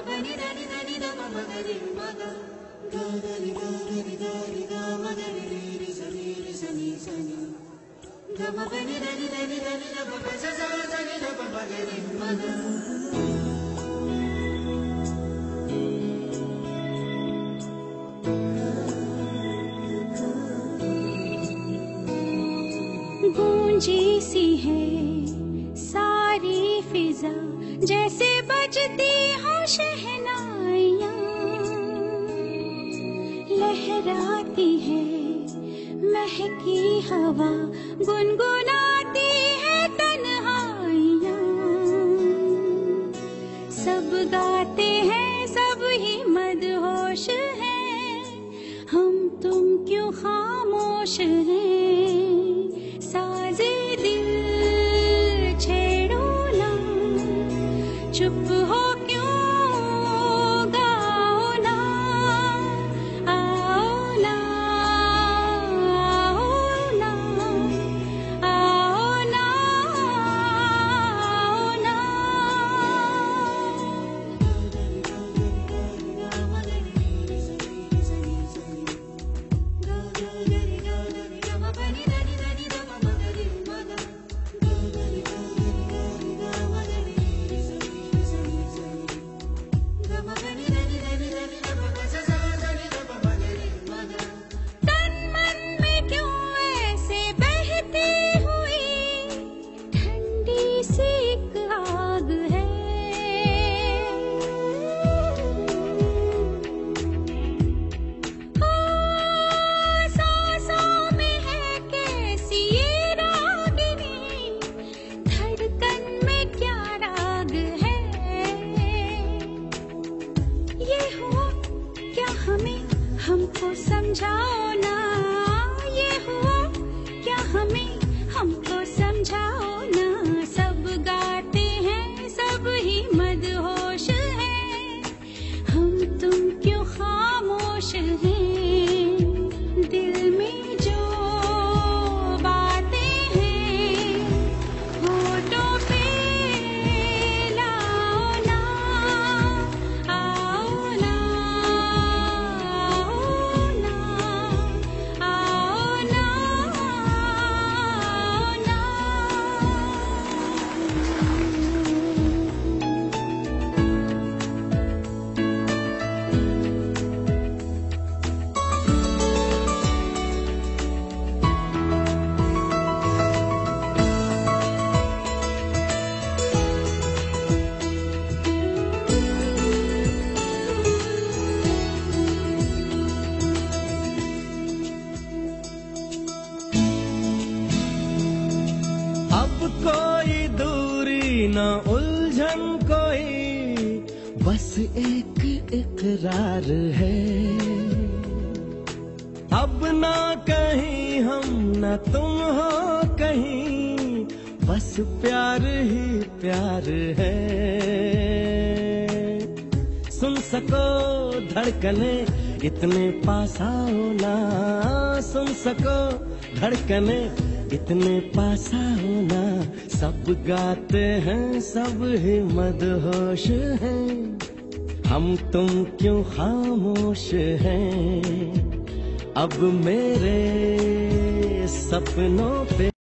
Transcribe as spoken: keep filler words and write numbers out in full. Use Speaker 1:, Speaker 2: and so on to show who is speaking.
Speaker 1: गूंजी सी है सारी फिजा, जैसे बजती हो शहनाइयाँ, लहराती है महकी हवा, गुनगुनाती है तन्हाइयाँ। सब गाते हैं, सब ही मदहोश हैं, हम तुम क्यों खामोश हैं। साजे दिल छेड़ो ना, चुप हो क्यों, गाओ ना, आओ ना, आओ ना, आओ ना, आओ ना। हमको समझाओ ना, ये हुआ क्या हमें, हमको समझाओ ना। सब गाते हैं, सब ही मदहोश हैं, हम तुम क्यों खामोश हैं। दिल में जो बातें हैं, होठों पे लाओ ना, आओ ना,
Speaker 2: कोई दूरी न उलझन कोई, बस एक इकरार है। अब ना कहीं हम न तुम हो कहीं, बस प्यार ही प्यार है। सुन सको धड़कने इतने पास आओ ना, सुन सको धड़कने इतने पास आओ ना। सब गाते हैं, सब ही मदहोश हैं, हम तुम क्यों खामोश हैं। अब मेरे सपनों पे